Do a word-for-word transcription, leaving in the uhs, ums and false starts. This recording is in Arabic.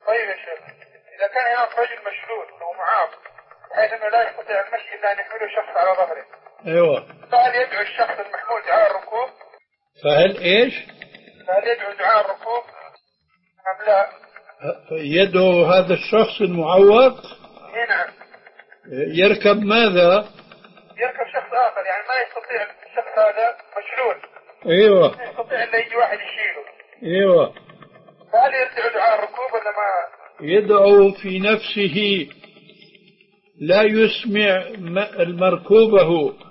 طيب يا شيخ، إذا كان هناك رجل مشلول أو معاق بحيث أنه لا يستطيع المشي إلا أن يحمله شخص على ظهره. أيوة. فهل يدعو الشخص المحمول دعاء الركوب؟ فهل إيش؟ فهل يدعو دعاء الركوب أم لا؟ يدعو هذا الشخص المعوق؟ نعم. يركب ماذا؟ يركب شخص آخر، يعني ما يستطيع الشخص هذا مشلول. أيوة. ما يستطيع إلا يجي واحد يشيله. أيوة. فهل يدعو دعاء الركوب ولا ما؟ يدعو في نفسه، لا يسمع المركوبه.